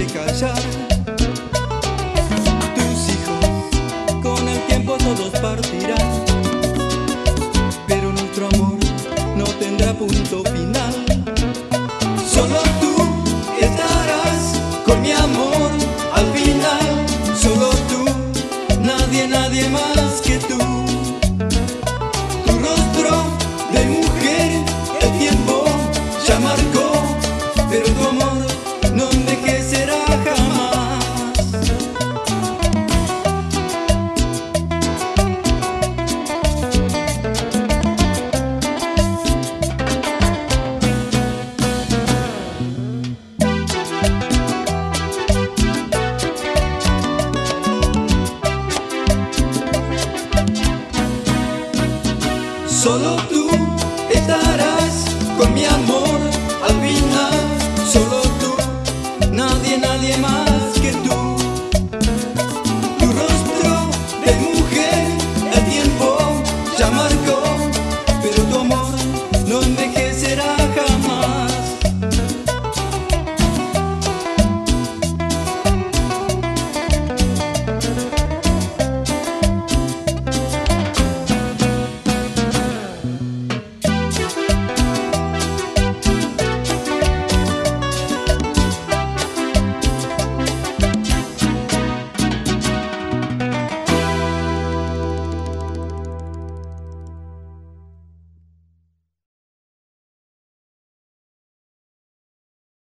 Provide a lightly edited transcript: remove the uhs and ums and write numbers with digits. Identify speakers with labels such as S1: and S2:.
S1: de callar. Tus hijos con el tiempo todos partirán, pero nuestro amor no tendrá punto final. Solo tú estarás con mi amor al final. Solo tú, nadie, nadie más que tú. Tu rostro de mujer el tiempo ya marcó, pero tu amor no envejecerá jamás. Solo tú estarás con mi amor al final. Solo tú, nadie, nadie más.